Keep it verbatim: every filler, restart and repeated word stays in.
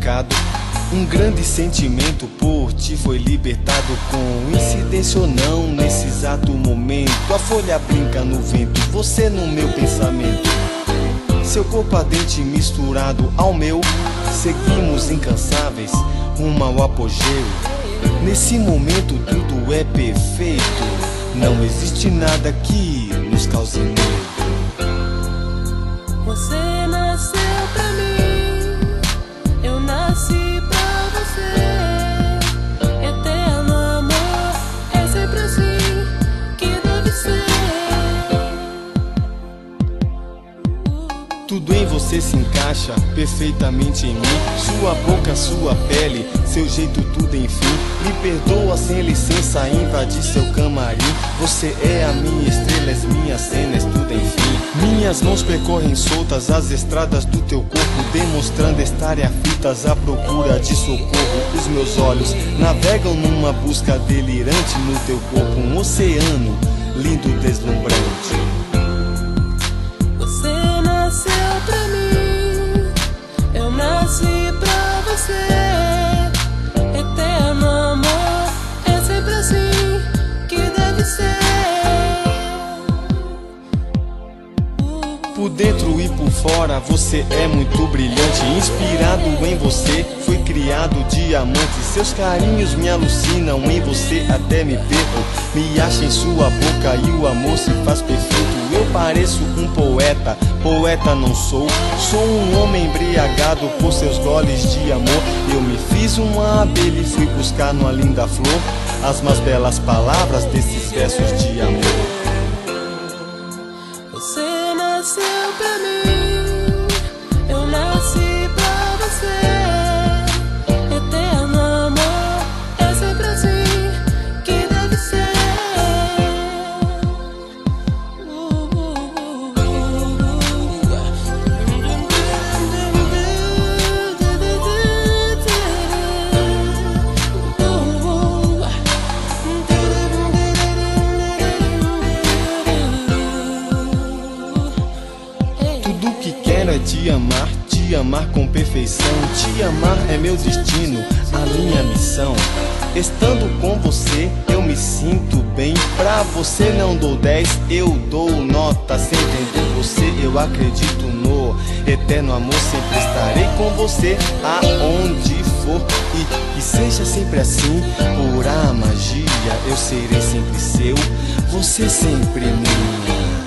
pecado. Um grande sentimento por ti foi libertado. Coincidência ou não, nesse exato momento, a folha brinca no vento, você no meu pensamento. Seu corpo ardente misturado ao meu, seguimos incansáveis rumo ao apogeu. Nesse momento tudo é perfeito, não existe nada que nos cause medo. Você nasceu pra mim, eu nasci pra você. Eterno amor, é sempre assim que deve ser. Tudo em você se encaixa perfeitamente em mim. Sua boca, sua pele, seu jeito, tudo enfim. Me perdoa sem licença, invadir seu camarim. Você é a minha estrela, és minha cena, és tudo enfim. Minhas mãos percorrem soltas as estradas do teu corpo, demonstrando estarem aflitas à procura de socorro. Os meus olhos navegam numa busca delirante no teu corpo, um oceano lindo, deslumbrante. Você nasceu pra mim, eu nasci pra você. Eterno amor, é sempre assim que deve ser. Por dentro e por fora você é muito brilhante. Inspirado em você, fui criado diamante. Seus carinhos me alucinam, em você até me perco. Me acha em sua boca e o amor se faz perfeito. Eu pareço um poeta, poeta não sou. Sou um homem embriagado por seus goles de amor. Eu me fiz uma abelha e fui buscar numa linda flor as mais belas palavras desses versos de amor. Você nasceu pra mim, eu nasci pra você. Eterno amor, é sempre assim que deve ser. Tudo que quero é te amar, te amar com perfeição. Te amar é meu destino, a minha missão. Estando com você, eu me sinto bem. Pra você não dou dez, eu dou nota cem. Tendo você, eu acredito no eterno amor. Sempre estarei com você, aonde for. E que seja sempre assim, pura magia. Eu serei sempre seu, você sempre minha.